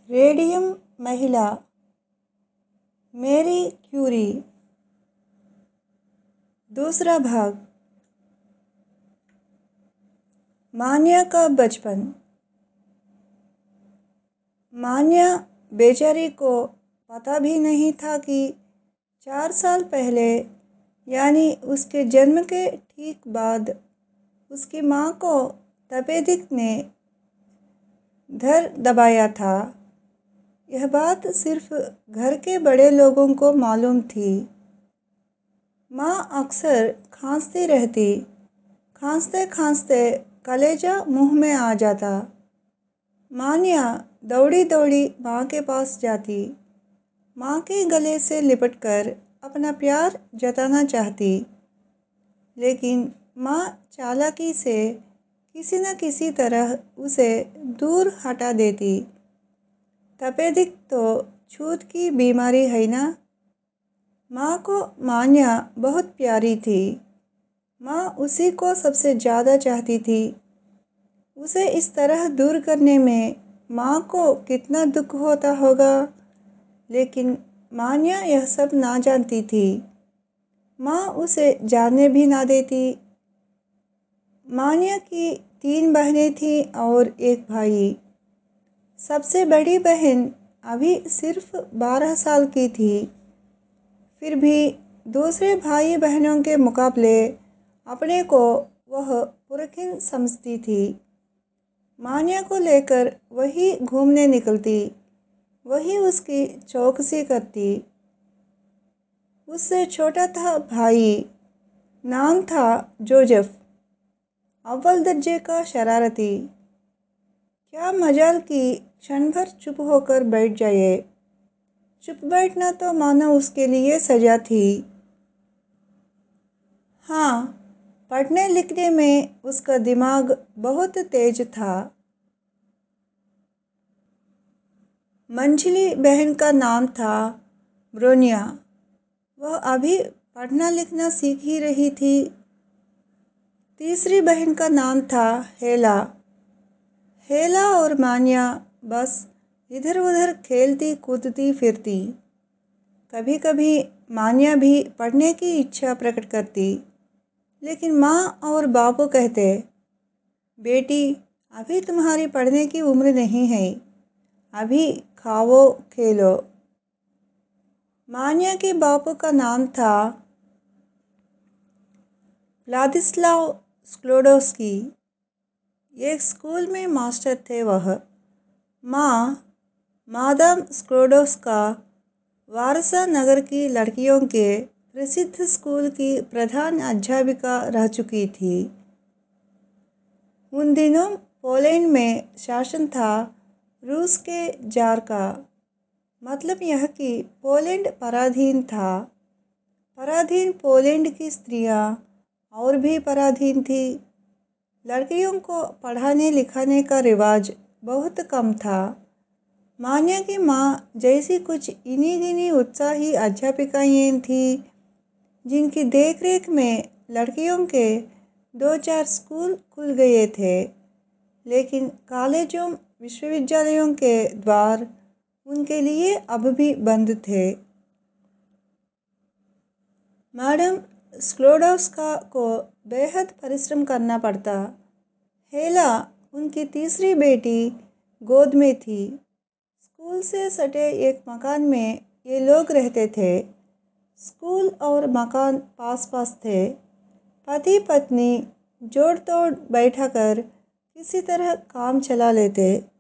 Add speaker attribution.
Speaker 1: Radium महिला Marie Curie. दूसरा भाग। मान्या का बचपन। मान्या बेचारी को पता भी नहीं था कि 4 साल पहले यानी उसके जन्म के ठीक बाद उसकी माँ को तपेदिक ने धर दबाया था। यह बात सिर्फ घर के बड़े लोगों को मालूम थी। माँ अक्सर खांसती रहती, खांसते खांसते कलेजा मुंह में आ जाता। मान्या दौड़ी दौड़ी माँ के पास जाती, माँ के गले से लिपटकर अपना प्यार जताना चाहती, लेकिन माँ चालाकी से किसी न किसी तरह उसे दूर हटा देती। तपेदिक तो छूत की बीमारी है ना। माँ को मान्या बहुत प्यारी थी। माँ उसी को सबसे ज़्यादा चाहती थी। उसे इस तरह दूर करने में माँ को कितना दुख होता होगा, लेकिन मान्या यह सब ना जानती थी। माँ उसे जानने भी ना देती। मान्या की 3 बहनें थीं और एक भाई। सबसे बड़ी बहन अभी सिर्फ 12 साल की थी, फिर भी दूसरे भाई बहनों के मुकाबले अपने को वह पुरखिन समझती थी। मान्या को लेकर वही घूमने निकलती, वही उसकी चौकसी करती। उससे छोटा था भाई, नाम था जोसेफ, अव्वल दर्जे का शरारती। क्या मजाल कि क्षण भर चुप होकर बैठ जाए। चुप बैठना तो मानो उसके लिए सजा थी। हाँ, पढ़ने लिखने में उसका दिमाग बहुत तेज था। मंझली बहन का नाम था ब्रोनिया। वह अभी पढ़ना लिखना सीख ही रही थी। तीसरी बहन का नाम था हेला। हेला और मान्या बस इधर उधर खेलती कूदती फिरती। कभी कभी मान्या भी पढ़ने की इच्छा प्रकट करती, लेकिन माँ और बापू कहते, बेटी अभी तुम्हारी पढ़ने की उम्र नहीं है, अभी खाओ खेलो। मान्या के बापू का नाम था व्लादिस्लाव स्क्लोडोस्की। एक स्कूल में मास्टर थे वह। माँ मादाम स्क्लोडोस्का वारसा नगर की लड़कियों के प्रसिद्ध स्कूल की प्रधान अध्यापिका रह चुकी थी। उन दिनों पोलैंड में शासन था रूस के जार का। मतलब यह कि पोलैंड पराधीन था। पराधीन पोलैंड की स्त्रियां और भी पराधीन थी। लड़कियों को पढ़ाने लिखाने का रिवाज बहुत कम था। मान्या की माँ जैसी कुछ इन्हीं दिनी उत्साही अध्यापिकाएं थीं, जिनकी देखरेख में लड़कियों के 2-4 स्कूल खुल गए थे, लेकिन कॉलेजों विश्वविद्यालयों के द्वार उनके लिए अब भी बंद थे। मैडम स्क्लोडोस्का को बेहद परिश्रम करना पड़ता। हेला उनकी तीसरी बेटी गोद में थी। स्कूल से सटे एक मकान में ये लोग रहते थे। स्कूल और मकान पास पास थे। पति पत्नी जोड़ तोड़ बैठा कर किसी तरह काम चला लेते।